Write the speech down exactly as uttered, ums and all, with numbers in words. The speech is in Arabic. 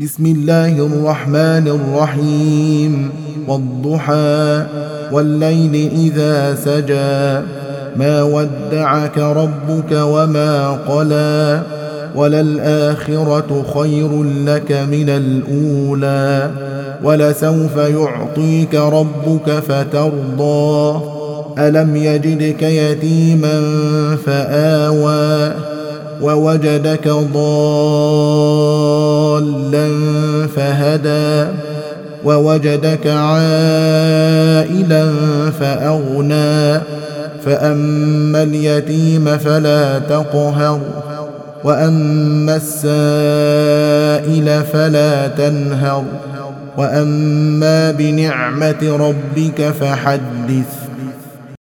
بسم الله الرحمن الرحيم والضحى والليل إذا سجى ما ودعك ربك وما قلى وللآخرة خير لك من الأولى ولسوف يعطيك ربك فترضى ألم يجدك يتيما فآوى ووجدك ضالا فهدى ووجدك عائلا فأغنى فأما اليتيم فلا تقهر وأما السائل فلا تنهر وأما بنعمة ربك فحدث